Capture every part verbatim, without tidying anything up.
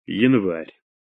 Январь.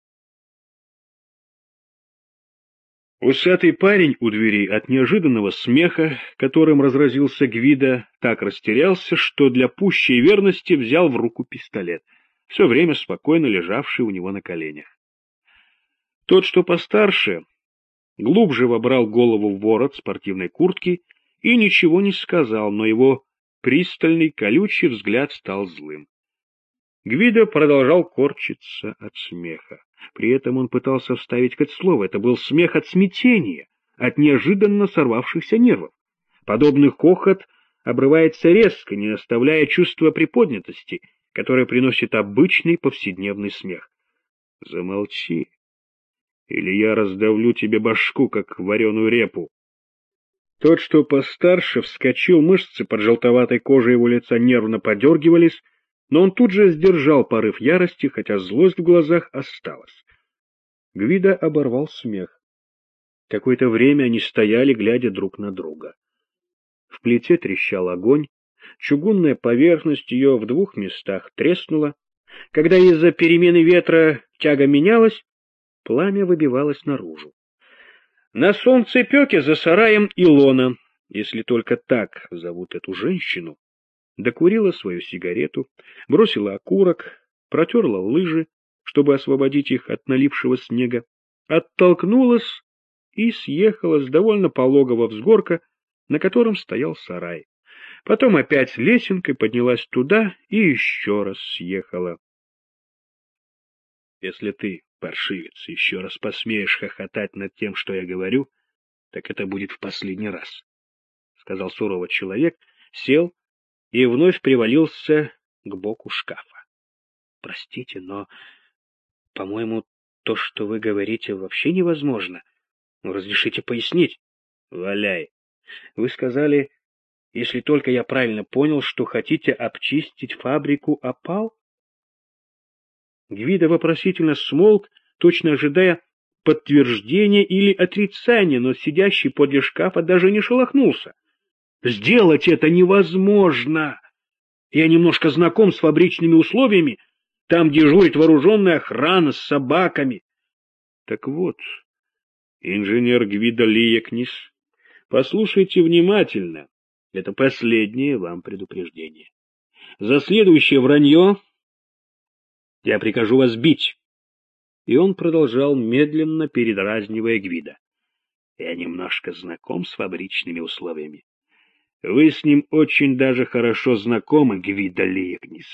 Усатый парень у двери от неожиданного смеха, которым разразился Гвидо, так растерялся, что для пущей верности взял в руку пистолет, все время спокойно лежавший у него на коленях. Тот, что постарше, глубже вобрал голову в ворот спортивной куртки и ничего не сказал, но его пристальный колючий взгляд стал злым. Гвидо продолжал корчиться от смеха. При этом он пытался вставить хоть слово. Это был смех от смятения, от неожиданно сорвавшихся нервов. Подобный хохот обрывается резко, не оставляя чувства приподнятости, которое приносит обычный повседневный смех. Замолчи, или я раздавлю тебе башку, как вареную репу. Тот, что постарше, вскочил, мышцы под желтоватой кожей его лица нервно подергивались, но он тут же сдержал порыв ярости, хотя злость в глазах осталась. Гвидо оборвал смех. Какое-то время они стояли, глядя друг на друга. В плите трещал огонь, чугунная поверхность ее в двух местах треснула. Когда из-за перемены ветра тяга менялась, пламя выбивалось наружу. На солнцепеке за сараем Илона, если только так зовут эту женщину, докурила свою сигарету, бросила окурок, протерла лыжи, чтобы освободить их от налившего снега, оттолкнулась и съехала с довольно пологого взгорка, на котором стоял сарай. Потом опять лесенкой поднялась туда и еще раз съехала. Если ты, паршивец, еще раз посмеешь хохотать над тем, что я говорю, так это будет в последний раз, — сказал сурово человек, сел и вновь привалился к боку шкафа. — Простите, но, по-моему, то, что вы говорите, вообще невозможно. Ну, разрешите пояснить? — Валяй. Вы сказали, если только я правильно понял, что хотите обчистить фабрику опал? Гвидо вопросительно смолк, точно ожидая подтверждения или отрицания, но сидящий подле шкафа даже не шелохнулся. Сделать это невозможно. Я немножко знаком с фабричными условиями. Там дежурит вооруженная охрана с собаками. Так вот, инженер Гвидо Лиекнис, послушайте внимательно. Это последнее вам предупреждение. За следующее вранье я прикажу вас бить. И он продолжал, медленно передразнивая Гвидо. Я немножко знаком с фабричными условиями. Вы с ним очень даже хорошо знакомы, Гвидо Лиекнис.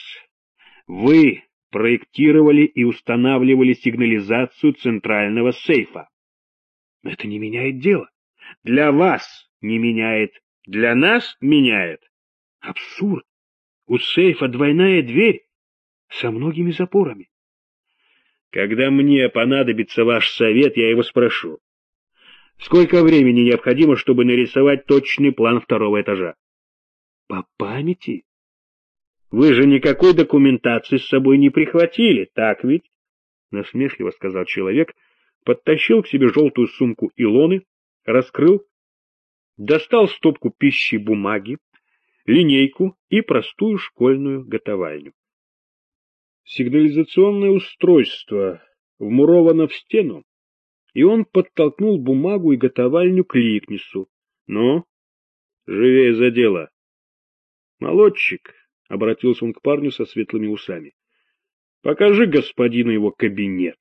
Вы проектировали и устанавливали сигнализацию центрального сейфа. Это не меняет дело. Для вас не меняет, для нас меняет. Абсурд. У сейфа двойная дверь со многими запорами. Когда мне понадобится ваш совет, я его спрошу. Сколько времени необходимо, чтобы нарисовать точный план второго этажа? По памяти? Вы же никакой документации с собой не прихватили, так ведь? Насмешливо сказал человек, подтащил к себе желтую сумку Илоны, раскрыл, достал стопку пищи бумаги, линейку и простую школьную готовальню. Сигнализационное устройство вмуровано в стену, и он подтолкнул бумагу и готовальню к Лиекнису. — Ну, живее за дело. — Молодчик, — обратился он к парню со светлыми усами, — покажи господину его кабинет.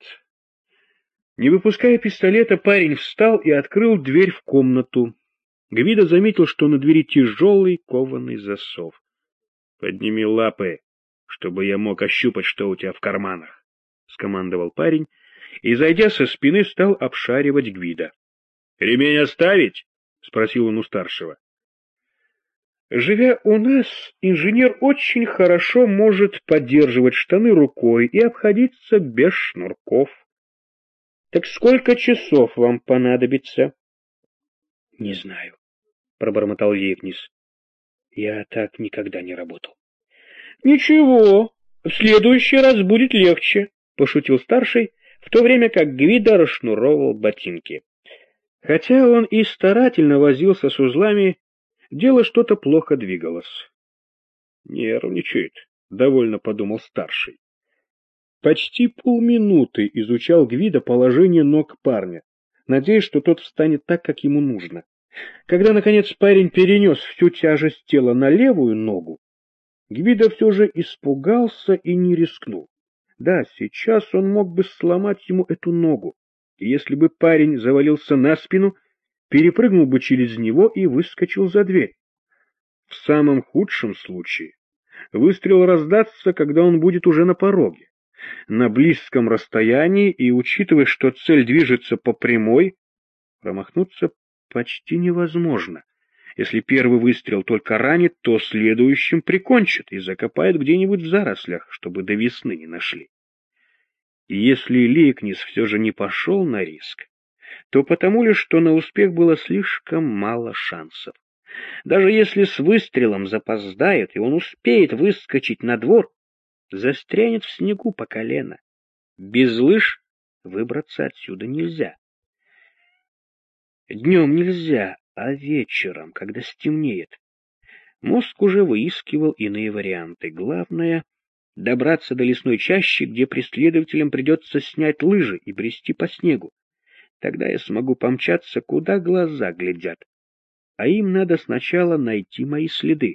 Не выпуская пистолета, парень встал и открыл дверь в комнату. Гвидо заметил, что на двери тяжелый кованый засов. — Подними лапы, чтобы я мог ощупать, что у тебя в карманах, — скомандовал парень, и, зайдя со спины, стал обшаривать Гвидо. — Ремень оставить? — спросил он у старшего. — Живя у нас, инженер очень хорошо может поддерживать штаны рукой и обходиться без шнурков. — Так сколько часов вам понадобится? — Не знаю, — пробормотал Лиекнис. — Я так никогда не работал. — Ничего, в следующий раз будет легче, — пошутил старший, в то время как Гвидо расшнуровывал ботинки. Хотя он и старательно возился с узлами, дело что-то плохо двигалось. — Нервничает, — довольно подумал старший. Почти полминуты изучал Гвидо положение ног парня, надеясь, что тот встанет так, как ему нужно. Когда, наконец, парень перенес всю тяжесть тела на левую ногу, Гвидо все же испугался и не рискнул. Да, сейчас он мог бы сломать ему эту ногу, и если бы парень завалился на спину, перепрыгнул бы через него и выскочил за дверь. В самом худшем случае выстрел раздастся, когда он будет уже на пороге. На близком расстоянии и, учитывая, что цель движется по прямой, промахнуться почти невозможно. Если первый выстрел только ранит, то следующим прикончит и закопает где-нибудь в зарослях, чтобы до весны не нашли. И если Лейкнис все же не пошел на риск, то потому лишь, что на успех было слишком мало шансов. Даже если с выстрелом запоздает, и он успеет выскочить на двор, застрянет в снегу по колено. Без лыж выбраться отсюда нельзя. Днем нельзя, а вечером, когда стемнеет. Мозг уже выискивал иные варианты. Главное — добраться до лесной чащи, где преследователям придется снять лыжи и брести по снегу. Тогда я смогу помчаться, куда глаза глядят. А им надо сначала найти мои следы.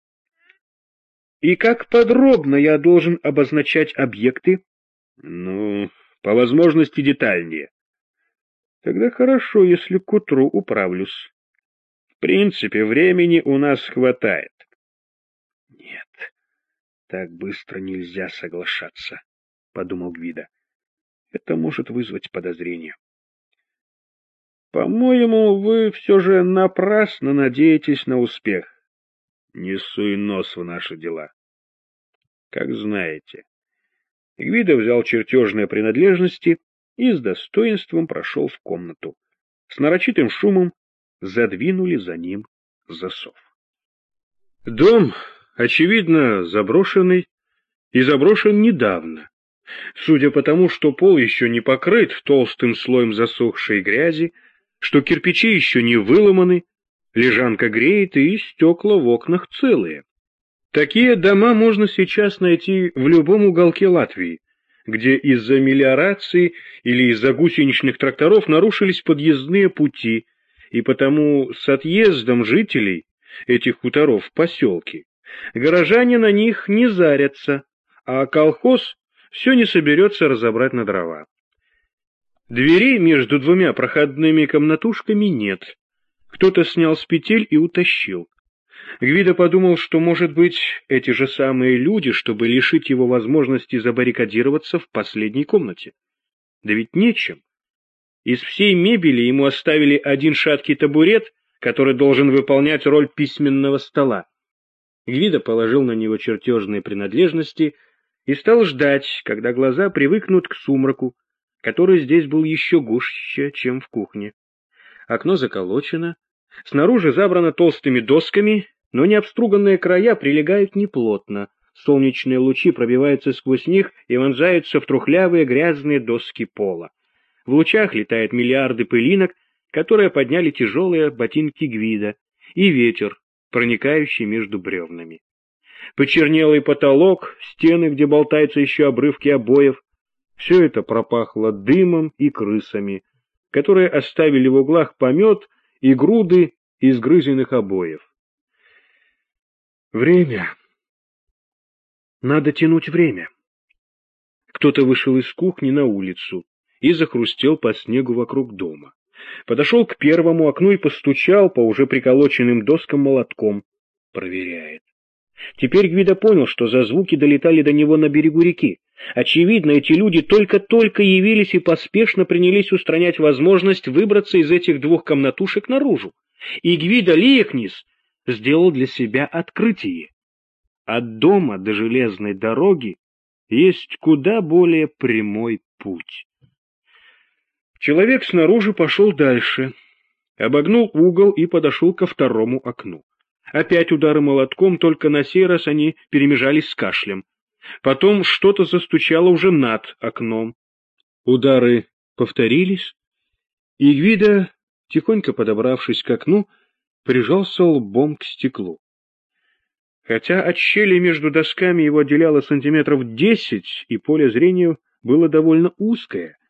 И как подробно я должен обозначать объекты? Ну, по возможности детальнее. Тогда хорошо, если к утру управлюсь. В принципе, времени у нас хватает. Нет, так быстро нельзя соглашаться, — подумал Гвидо. Это может вызвать подозрение. По-моему, вы все же напрасно надеетесь на успех. Не суй нос в наши дела. Как знаете. Гвидо взял чертежные принадлежности и с достоинством прошел в комнату. С нарочитым шумом задвинули за ним засов. Дом, очевидно, заброшенный, и заброшен недавно. Судя по тому, что пол еще не покрыт толстым слоем засохшей грязи, что кирпичи еще не выломаны, лежанка греет и стекла в окнах целые. Такие дома можно сейчас найти в любом уголке Латвии, где из-за мелиорации или из-за гусеничных тракторов нарушились подъездные пути, и потому с отъездом жителей этих хуторов в поселки горожане на них не зарятся, а колхоз все не соберется разобрать на дрова. Дверей между двумя проходными комнатушками нет. Кто-то снял с петель и утащил. Гвидо подумал, что, может быть, эти же самые люди, чтобы лишить его возможности забаррикадироваться в последней комнате. Да ведь нечем. Из всей мебели ему оставили один шаткий табурет, который должен выполнять роль письменного стола. Гвидо положил на него чертежные принадлежности и стал ждать, когда глаза привыкнут к сумраку, который здесь был еще гуще, чем в кухне. Окно заколочено, снаружи забрано толстыми досками, но необструганные края прилегают неплотно, солнечные лучи пробиваются сквозь них и вонзаются в трухлявые грязные доски пола. В лучах летают миллиарды пылинок, которые подняли тяжелые ботинки Гвидо, и ветер, проникающий между бревнами. Почернелый потолок, стены, где болтаются еще обрывки обоев, все это пропахло дымом и крысами, которые оставили в углах помет и груды изгрызенных обоев. Время. Надо тянуть время. Кто-то вышел из кухни на улицу и захрустел по снегу вокруг дома. Подошел к первому окну и постучал по уже приколоченным доскам молотком. Проверяет. Теперь Гвидо понял, что за звуки долетали до него на берегу реки. Очевидно, эти люди только-только явились и поспешно принялись устранять возможность выбраться из этих двух комнатушек наружу. И Гвидо Лейкнис сделал для себя открытие. От дома до железной дороги есть куда более прямой путь. Человек снаружи пошел дальше, обогнул угол и подошел ко второму окну. Опять удары молотком, только на сей раз они перемежались с кашлем. Потом что-то застучало уже над окном. Удары повторились, и Гвидо, тихонько подобравшись к окну, прижался лбом к стеклу. Хотя от щели между досками его отделяло сантиметров десять, и поле зрения было довольно узкое,